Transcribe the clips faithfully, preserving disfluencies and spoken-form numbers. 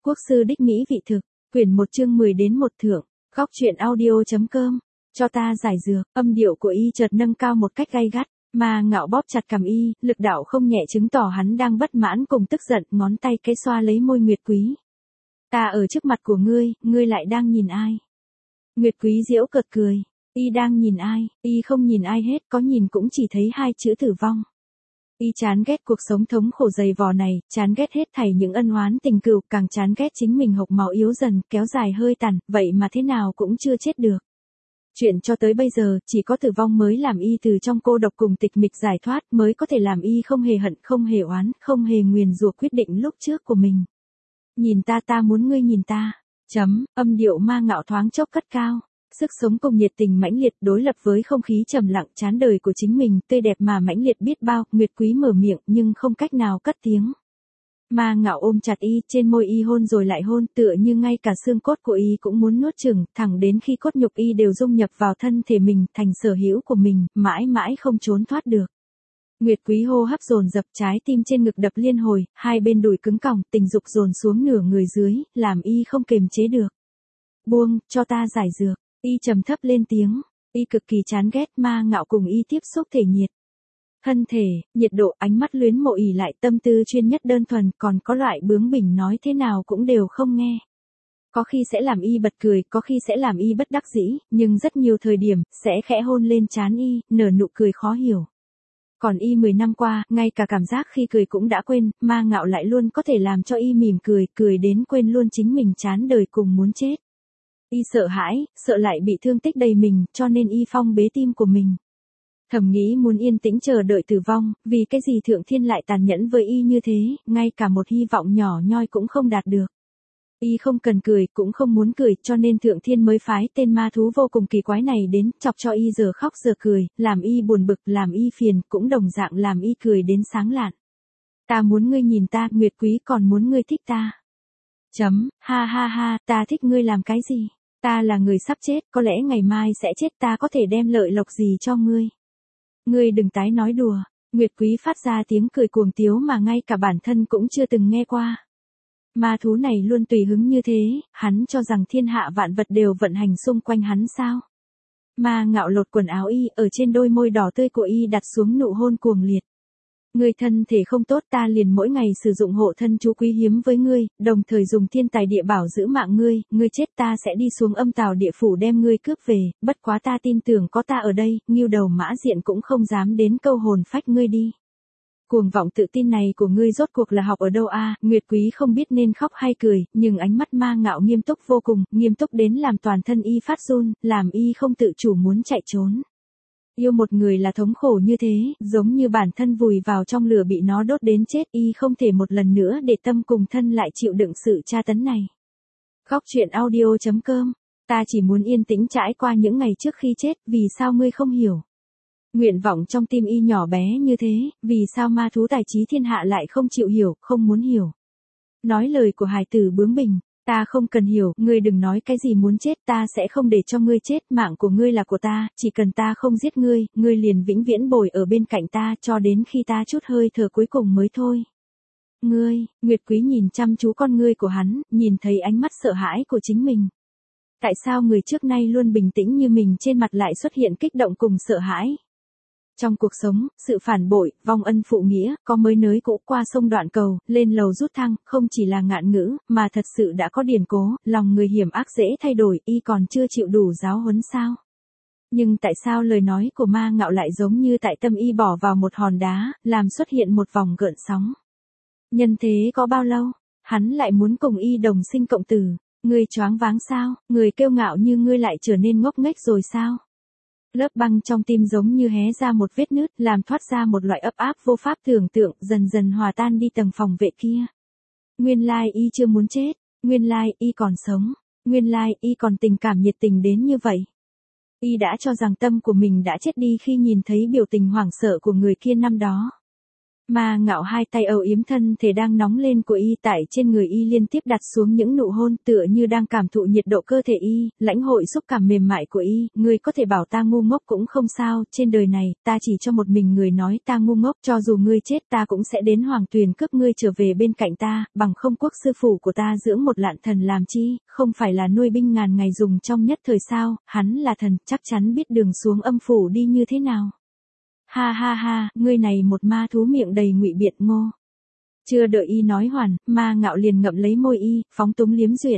Quốc sư đích mỹ vị thực, quyển một chương mười đến một thượng, góc truyện audio.com, cho ta giải dược, âm điệu của y chợt nâng cao một cách gay gắt, mà ngạo bóp chặt cằm y, lực đạo không nhẹ chứng tỏ hắn đang bất mãn cùng tức giận, ngón tay cái xoa lấy môi Nguyệt Quý. Ta ở trước mặt của ngươi, ngươi lại đang nhìn ai? Nguyệt Quý giễu cợt cười, y đang nhìn ai, y không nhìn ai hết, có nhìn cũng chỉ thấy hai chữ tử vong. Y chán ghét cuộc sống thống khổ dày vò này, chán ghét hết thảy những ân oán tình cừu, càng chán ghét chính mình hộc máu yếu dần, kéo dài hơi tàn, vậy mà thế nào cũng chưa chết được. Chuyện cho tới bây giờ, chỉ có tử vong mới làm y từ trong cô độc cùng tịch mịch giải thoát, mới có thể làm y không hề hận, không hề oán, không hề nguyền rủa quyết định lúc trước của mình. Nhìn ta ta muốn ngươi nhìn ta, chấm, âm điệu ma ngạo thoáng chốc cất cao. Sức sống cùng nhiệt tình mãnh liệt đối lập với không khí trầm lặng chán đời của chính mình, tươi đẹp mà mãnh liệt biết bao, Nguyệt Quý mở miệng nhưng không cách nào cất tiếng. Ma ngạo ôm chặt y, trên môi y hôn rồi lại hôn, tựa như ngay cả xương cốt của y cũng muốn nuốt chửng, thẳng đến khi cốt nhục y đều dung nhập vào thân thể mình, thành sở hữu của mình, mãi mãi không trốn thoát được. Nguyệt Quý hô hấp dồn dập, trái tim trên ngực đập liên hồi, hai bên đùi cứng còng, tình dục dồn xuống nửa người dưới, làm y không kềm chế được. Buông, cho ta giải dược. Y trầm thấp lên tiếng, y cực kỳ chán ghét ma ngạo cùng y tiếp xúc thể nhiệt. Thân thể, nhiệt độ, ánh mắt luyến mộ ỉ lại, tâm tư chuyên nhất đơn thuần, còn có loại bướng bỉnh nói thế nào cũng đều không nghe. Có khi sẽ làm y bật cười, có khi sẽ làm y bất đắc dĩ, nhưng rất nhiều thời điểm, sẽ khẽ hôn lên trán y, nở nụ cười khó hiểu. Còn y mười năm qua, ngay cả cảm giác khi cười cũng đã quên, ma ngạo lại luôn có thể làm cho y mỉm cười, cười đến quên luôn chính mình chán đời cùng muốn chết. Y sợ hãi, sợ lại bị thương tích đầy mình, cho nên y phong bế tim của mình. Thầm nghĩ muốn yên tĩnh chờ đợi tử vong, vì cái gì thượng thiên lại tàn nhẫn với y như thế, ngay cả một hy vọng nhỏ nhoi cũng không đạt được. Y không cần cười, cũng không muốn cười, cho nên thượng thiên mới phái tên ma thú vô cùng kỳ quái này đến, chọc cho y giờ khóc giờ cười, làm y buồn bực, làm y phiền, cũng đồng dạng làm y cười đến sáng lạn. Ta muốn ngươi nhìn ta, Nguyệt Quý còn muốn ngươi thích ta. Chấm, ha ha ha, ta thích ngươi làm cái gì? Ta là người sắp chết, có lẽ ngày mai sẽ chết, ta có thể đem lợi lộc gì cho ngươi? Ngươi đừng tái nói đùa. Nguyệt Quý phát ra tiếng cười cuồng tiếu mà ngay cả bản thân cũng chưa từng nghe qua. Ma thú này luôn tùy hứng như thế, hắn cho rằng thiên hạ vạn vật đều vận hành xung quanh hắn sao? Ma ngạo lột quần áo y, ở trên đôi môi đỏ tươi của y đặt xuống nụ hôn cuồng liệt. Ngươi thân thể không tốt, ta liền mỗi ngày sử dụng hộ thân chú quý hiếm với ngươi, đồng thời dùng thiên tài địa bảo giữ mạng ngươi, ngươi chết ta sẽ đi xuống âm tào địa phủ đem ngươi cướp về, bất quá ta tin tưởng có ta ở đây, Ngưu Đầu Mã Diện cũng không dám đến câu hồn phách ngươi đi. Cuồng vọng tự tin này của ngươi rốt cuộc là học ở đâu a? À? Nguyệt Quý không biết nên khóc hay cười, nhưng ánh mắt ma ngạo nghiêm túc vô cùng, nghiêm túc đến làm toàn thân y phát run, làm y không tự chủ muốn chạy trốn. Yêu một người là thống khổ như thế, giống như bản thân vùi vào trong lửa bị nó đốt đến chết, y không thể một lần nữa để tâm cùng thân lại chịu đựng sự tra tấn này. Góc truyện audio.com, ta chỉ muốn yên tĩnh trải qua những ngày trước khi chết, vì sao ngươi không hiểu? Nguyện vọng trong tim y nhỏ bé như thế, vì sao ma thú tài trí thiên hạ lại không chịu hiểu, không muốn hiểu? Nói lời của hài tử bướng bỉnh. Ta không cần hiểu, ngươi đừng nói cái gì muốn chết, ta sẽ không để cho ngươi chết, mạng của ngươi là của ta, chỉ cần ta không giết ngươi, ngươi liền vĩnh viễn bồi ở bên cạnh ta cho đến khi ta chút hơi thở cuối cùng mới thôi. Ngươi, Nguyệt Quý nhìn chăm chú con ngươi của hắn, nhìn thấy ánh mắt sợ hãi của chính mình. Tại sao người trước nay luôn bình tĩnh như mình trên mặt lại xuất hiện kích động cùng sợ hãi? Trong cuộc sống, sự phản bội, vong ân phụ nghĩa, có mới nới cũ, qua sông đoạn cầu, lên lầu rút thăng, không chỉ là ngạn ngữ, mà thật sự đã có điển cố, lòng người hiểm ác dễ thay đổi, y còn chưa chịu đủ giáo huấn sao? Nhưng tại sao lời nói của ma ngạo lại giống như tại tâm y bỏ vào một hòn đá, làm xuất hiện một vòng gợn sóng? Nhân thế có bao lâu, hắn lại muốn cùng y đồng sinh cộng tử? Người choáng váng sao, người kiêu ngạo như ngươi lại trở nên ngốc nghếch rồi sao? Lớp băng trong tim giống như hé ra một vết nứt, làm thoát ra một loại ấp áp vô pháp tưởng tượng, dần dần hòa tan đi tầng phòng vệ kia. Nguyên lai y chưa muốn chết, nguyên lai y còn sống, nguyên lai y còn tình cảm nhiệt tình đến như vậy. Y đã cho rằng tâm của mình đã chết đi khi nhìn thấy biểu tình hoảng sợ của người kia năm đó. Ma Ngạo hai tay âu yếm thân thể đang nóng lên của y, tại trên người y liên tiếp đặt xuống những nụ hôn, tựa như đang cảm thụ nhiệt độ cơ thể y, lãnh hội xúc cảm mềm mại của y. Ngươi có thể bảo ta ngu ngốc cũng không sao, trên đời này, ta chỉ cho một mình người nói ta ngu ngốc, cho dù ngươi chết ta cũng sẽ đến Hoàng Tuyền cướp ngươi trở về bên cạnh ta, bằng không quốc sư phủ của ta dưỡng một lạn thần làm chi, không phải là nuôi binh ngàn ngày dùng trong nhất thời sao, hắn là thần, chắc chắn biết đường xuống âm phủ đi như thế nào. Ha ha ha, ngươi này một ma thú miệng đầy ngụy biện ngô. Chưa đợi y nói hoàn, Ma Ngạo liền ngậm lấy môi y, phóng túng liếm duyệt.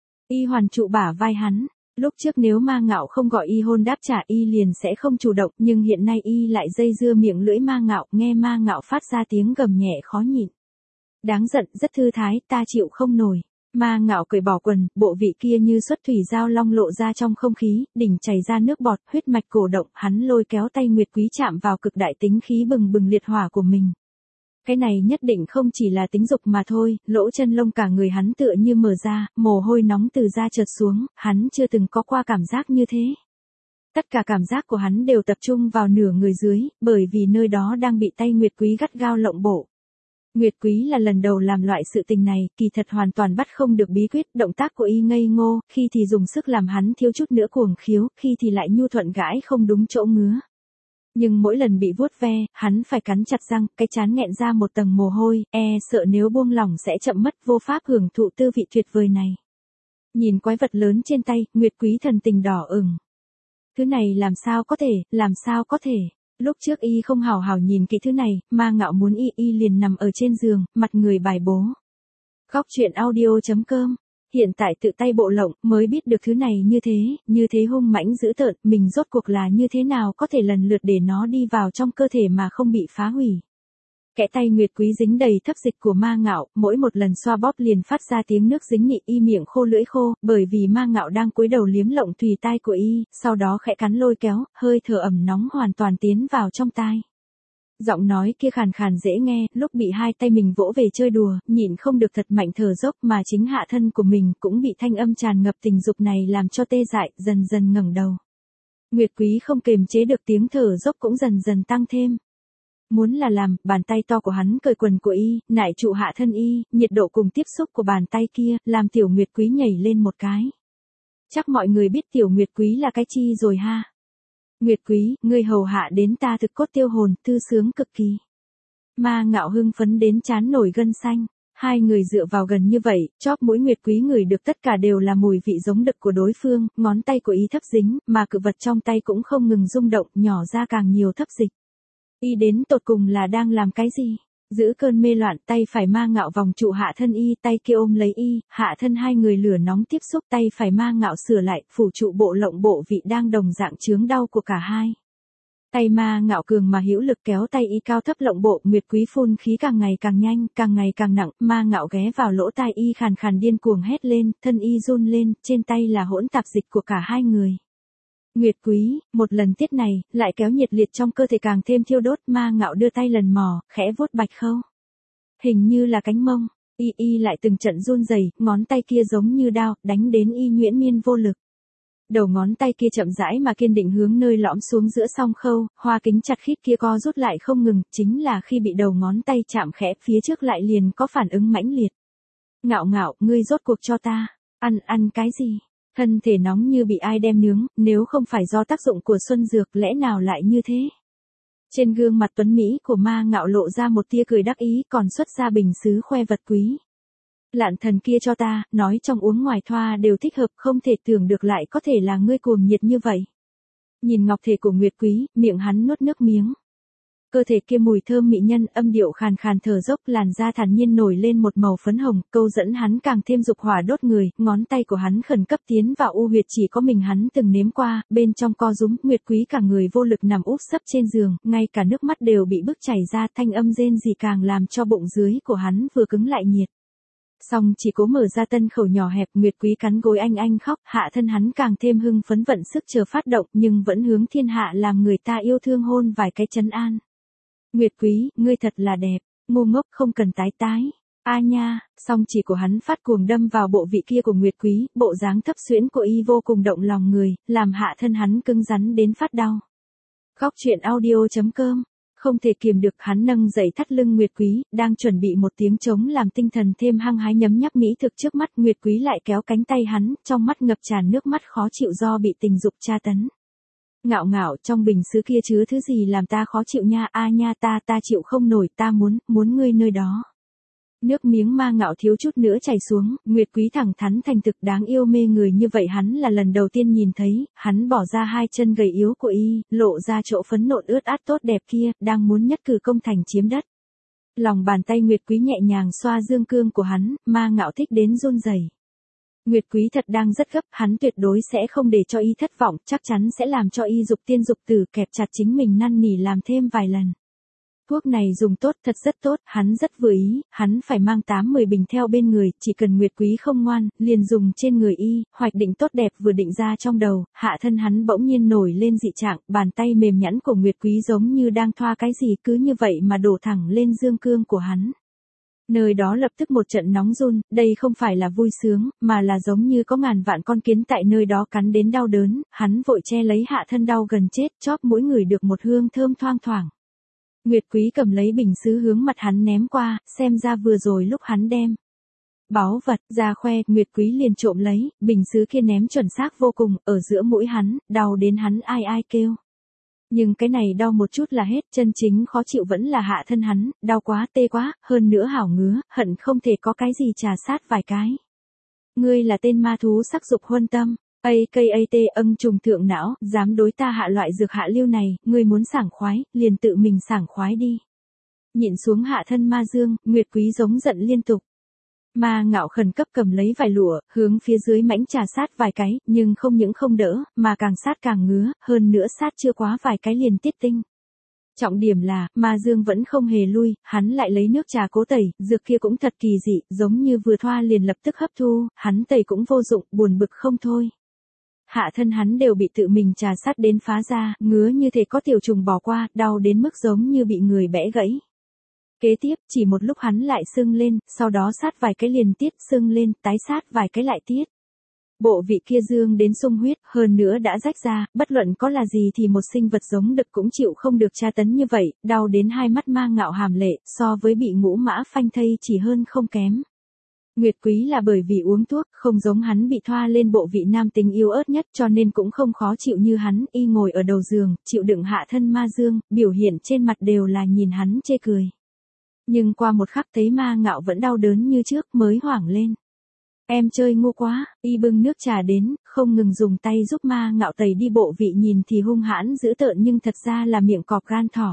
Y hoàn trụ bả vai hắn, lúc trước nếu Ma Ngạo không gọi y hôn đáp trả y liền sẽ không chủ động, nhưng hiện nay y lại dây dưa miệng lưỡi Ma Ngạo, nghe Ma Ngạo phát ra tiếng gầm nhẹ khó nhịn. Đáng giận, rất thư thái, ta chịu không nổi. Ma Ngạo cởi bỏ quần, bộ vị kia như xuất thủy giao long lộ ra trong không khí, đỉnh chảy ra nước bọt, huyết mạch cổ động, hắn lôi kéo tay Nguyệt Quý chạm vào cực đại tính khí bừng bừng liệt hỏa của mình. Cái này nhất định không chỉ là tính dục mà thôi, lỗ chân lông cả người hắn tựa như mở ra, mồ hôi nóng từ da trượt xuống, hắn chưa từng có qua cảm giác như thế. Tất cả cảm giác của hắn đều tập trung vào nửa người dưới, bởi vì nơi đó đang bị tay Nguyệt Quý gắt gao lộng bộ. Nguyệt Quý là lần đầu làm loại sự tình này, kỳ thật hoàn toàn bắt không được bí quyết, động tác của y ngây ngô, khi thì dùng sức làm hắn thiếu chút nữa cuồng khiếu, khi thì lại nhu thuận gãi không đúng chỗ ngứa. Nhưng mỗi lần bị vuốt ve, hắn phải cắn chặt răng, cái trán nghẹn ra một tầng mồ hôi, e sợ nếu buông lỏng sẽ chậm mất vô pháp hưởng thụ tư vị tuyệt vời này. Nhìn quái vật lớn trên tay, Nguyệt Quý thần tình đỏ ửng. Thứ này làm sao có thể, làm sao có thể. Lúc trước y không hào hào nhìn kỹ thứ này, Ma Ngạo muốn y y liền nằm ở trên giường, mặt người bài bố. Góc truyện audio chấm com. Hiện tại tự tay bộ lộng, mới biết được thứ này như thế, như thế hung mãnh dữ tợn, mình rốt cuộc là như thế nào có thể lần lượt để nó đi vào trong cơ thể mà không bị phá hủy. Kẽ tay Nguyệt Quý dính đầy thấp dịch của Ma Ngạo, mỗi một lần xoa bóp liền phát ra tiếng nước dính nị, y miệng khô lưỡi khô, bởi vì Ma Ngạo đang cúi đầu liếm lộng thùy tai của y, sau đó khẽ cắn lôi kéo, hơi thở ẩm nóng hoàn toàn tiến vào trong tai. Giọng nói kia khàn khàn dễ nghe, lúc bị hai tay mình vỗ về chơi đùa, nhịn không được thật mạnh thở dốc mà chính hạ thân của mình cũng bị thanh âm tràn ngập tình dục này làm cho tê dại, dần dần ngẩng đầu. Nguyệt Quý không kềm chế được tiếng thở dốc cũng dần dần tăng thêm. Muốn là làm, bàn tay to của hắn cởi quần của y, nải trụ hạ thân y, nhiệt độ cùng tiếp xúc của bàn tay kia, làm tiểu Nguyệt Quý nhảy lên một cái. Chắc mọi người biết tiểu Nguyệt Quý là cái chi rồi ha. Nguyệt Quý, ngươi hầu hạ đến ta thực cốt tiêu hồn, thư sướng cực kỳ. Ma Ngạo hưng phấn đến chán nổi gân xanh. Hai người dựa vào gần như vậy, chóp mũi Nguyệt Quý ngửi được tất cả đều là mùi vị giống đực của đối phương, ngón tay của y thấp dính, mà cự vật trong tay cũng không ngừng rung động, nhỏ ra càng nhiều thấp dịch. Y đến tột cùng là đang làm cái gì? Giữ cơn mê loạn, tay phải Ma Ngạo vòng trụ hạ thân y, tay kia ôm lấy y, hạ thân hai người lửa nóng tiếp xúc, tay phải Ma Ngạo sửa lại, phủ trụ bộ lộng bộ vị đang đồng dạng chướng đau của cả hai. Tay Ma Ngạo cường mà hữu lực kéo tay y cao thấp lộng bộ, Nguyệt Quý phun khí càng ngày càng nhanh, càng ngày càng nặng, Ma Ngạo ghé vào lỗ tai y khàn khàn điên cuồng hét lên, thân y run lên, trên tay là hỗn tạp dịch của cả hai người. Nguyệt Quý, một lần tiết này, lại kéo nhiệt liệt trong cơ thể càng thêm thiêu đốt, Ma Ngạo đưa tay lần mò, khẽ vuốt bạch khâu. Hình như là cánh mông, y y lại từng trận run rẩy, ngón tay kia giống như đao, đánh đến y nhuyễn miên vô lực. Đầu ngón tay kia chậm rãi mà kiên định hướng nơi lõm xuống giữa song khâu, hoa kính chặt khít kia co rút lại không ngừng, chính là khi bị đầu ngón tay chạm khẽ phía trước lại liền có phản ứng mãnh liệt. Ngạo Ngạo, ngươi rốt cuộc cho ta, ăn, ăn cái gì? Thân thể nóng như bị ai đem nướng, nếu không phải do tác dụng của xuân dược lẽ nào lại như thế? Trên gương mặt tuấn Mỹ của Ma Ngạo lộ ra một tia cười đắc ý còn xuất ra bình sứ khoe vật quý. Lạn thần kia cho ta, nói trong uống ngoài thoa đều thích hợp, không thể tưởng được lại có thể là ngươi cuồng nhiệt như vậy. Nhìn ngọc thể của Nguyệt Quý, miệng hắn nuốt nước miếng. Cơ thể kia mùi thơm mỹ nhân, âm điệu khàn khàn thở dốc, làn da thản nhiên nổi lên một màu phấn hồng, câu dẫn hắn càng thêm dục hỏa đốt người, ngón tay của hắn khẩn cấp tiến vào u huyệt chỉ có mình hắn từng nếm qua, bên trong co rúm, Nguyệt Quý cả người vô lực nằm úp sấp trên giường, ngay cả nước mắt đều bị bức chảy ra, thanh âm rên rỉ càng làm cho bụng dưới của hắn vừa cứng lại nhiệt. Xong chỉ cố mở ra tân khẩu nhỏ hẹp, Nguyệt Quý cắn gối anh anh khóc, hạ thân hắn càng thêm hưng phấn vận sức chờ phát động, nhưng vẫn hướng thiên hạ làm người ta yêu thương hôn vài cái trấn an. Nguyệt Quý, ngươi thật là đẹp, ngu ngốc không cần tái tái. A nha, song chỉ của hắn phát cuồng đâm vào bộ vị kia của Nguyệt Quý, bộ dáng thấp xuyễn của y vô cùng động lòng người, làm hạ thân hắn cứng rắn đến phát đau. Góc truyện audio chấm com Không thể kiềm được hắn nâng dậy thắt lưng Nguyệt Quý, đang chuẩn bị một tiếng trống làm tinh thần thêm hăng hái nhấm nháp mỹ thực trước mắt, Nguyệt Quý lại kéo cánh tay hắn, trong mắt ngập tràn nước mắt khó chịu do bị tình dục tra tấn. Ngạo ngạo, trong bình sứ kia chứa thứ gì làm ta khó chịu nha, a nha ta ta chịu không nổi, ta muốn, muốn ngươi nơi đó. Nước miếng Ma Ngạo thiếu chút nữa chảy xuống, Nguyệt Quý thẳng thắn thành thực đáng yêu mê người như vậy hắn là lần đầu tiên nhìn thấy, hắn bỏ ra hai chân gầy yếu của y, lộ ra chỗ phấn nộn ướt át tốt đẹp kia, đang muốn nhất cử công thành chiếm đất. Lòng bàn tay Nguyệt Quý nhẹ nhàng xoa dương cương của hắn, Ma Ngạo thích đến run rẩy. Nguyệt Quý thật đang rất gấp, hắn tuyệt đối sẽ không để cho y thất vọng, chắc chắn sẽ làm cho y dục tiên dục tử, kẹp chặt chính mình năn nỉ làm thêm vài lần. Thuốc này dùng tốt, thật rất tốt, hắn rất vừa ý, hắn phải mang tám mười bình theo bên người, chỉ cần Nguyệt Quý không ngoan, liền dùng trên người y, hoạch định tốt đẹp vừa định ra trong đầu, hạ thân hắn bỗng nhiên nổi lên dị trạng, bàn tay mềm nhẵn của Nguyệt Quý giống như đang thoa cái gì cứ như vậy mà đổ thẳng lên dương cương của hắn. Nơi đó lập tức một trận nóng run, đây không phải là vui sướng, mà là giống như có ngàn vạn con kiến tại nơi đó cắn đến đau đớn, hắn vội che lấy hạ thân đau gần chết, chóp mũi người được một hương thơm thoang thoảng. Nguyệt Quý cầm lấy bình sứ hướng mặt hắn ném qua, xem ra vừa rồi lúc hắn đem báu vật ra khoe, Nguyệt Quý liền trộm lấy, bình sứ kia ném chuẩn xác vô cùng, ở giữa mũi hắn, đau đến hắn ai ai kêu. Nhưng cái này đau một chút là hết, chân chính khó chịu vẫn là hạ thân hắn, đau quá tê quá, hơn nữa hảo ngứa, hận không thể có cái gì trà sát vài cái. Ngươi là tên ma thú sắc dục huân tâm. A K A T âng trùng thượng não, dám đối ta hạ loại dược hạ lưu này, ngươi muốn sảng khoái, liền tự mình sảng khoái đi. Nhịn xuống hạ thân Ma Dương, Nguyệt Quý giống giận liên tục. Ma Ngạo khẩn cấp cầm lấy vài lụa, hướng phía dưới mãnh trà sát vài cái, nhưng không những không đỡ, mà càng sát càng ngứa, hơn nữa sát chưa quá vài cái liền tiết tinh. Trọng điểm là, Ma Dương vẫn không hề lui, hắn lại lấy nước trà cố tẩy, dược kia cũng thật kỳ dị, giống như vừa thoa liền lập tức hấp thu, hắn tẩy cũng vô dụng, buồn bực không thôi. Hạ thân hắn đều bị tự mình trà sát đến phá ra, ngứa như thể có tiểu trùng bò qua, đau đến mức giống như bị người bẽ gãy. Kế tiếp, chỉ một lúc hắn lại sưng lên, sau đó sát vài cái liền tiết, sưng lên, tái sát vài cái lại tiết. Bộ vị kia dương đến sung huyết, hơn nữa đã rách ra, bất luận có là gì thì một sinh vật giống đực cũng chịu không được tra tấn như vậy, đau đến hai mắt Ma Ngạo hàm lệ, so với bị ngũ mã phanh thây chỉ hơn không kém. Nguyệt Quý là bởi vì uống thuốc, không giống hắn bị thoa lên bộ vị nam tính yếu ớt nhất cho nên cũng không khó chịu như hắn, y ngồi ở đầu giường, chịu đựng hạ thân Ma Dương, biểu hiện trên mặt đều là nhìn hắn chê cười. Nhưng qua một khắc thấy Ma Ngạo vẫn đau đớn như trước mới hoảng lên. Em chơi ngu quá, y bưng nước trà đến, không ngừng dùng tay giúp Ma Ngạo tẩy đi bộ vị nhìn thì hung hãn dữ tợn nhưng thật ra là miệng cọp gan thỏ.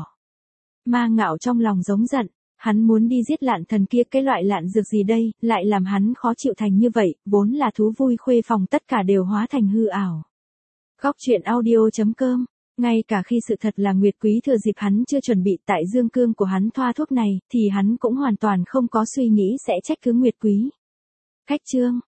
Ma Ngạo trong lòng giống giận. Hắn muốn đi giết lạn thần kia, cái loại lạn dược gì đây, lại làm hắn khó chịu thành như vậy, vốn là thú vui khuê phòng tất cả đều hóa thành hư ảo. Góc truyện audio chấm com, ngay cả khi sự thật là Nguyệt Quý thừa dịp hắn chưa chuẩn bị tại dương cương của hắn thoa thuốc này, thì hắn cũng hoàn toàn không có suy nghĩ sẽ trách cứ Nguyệt Quý. Khách chương.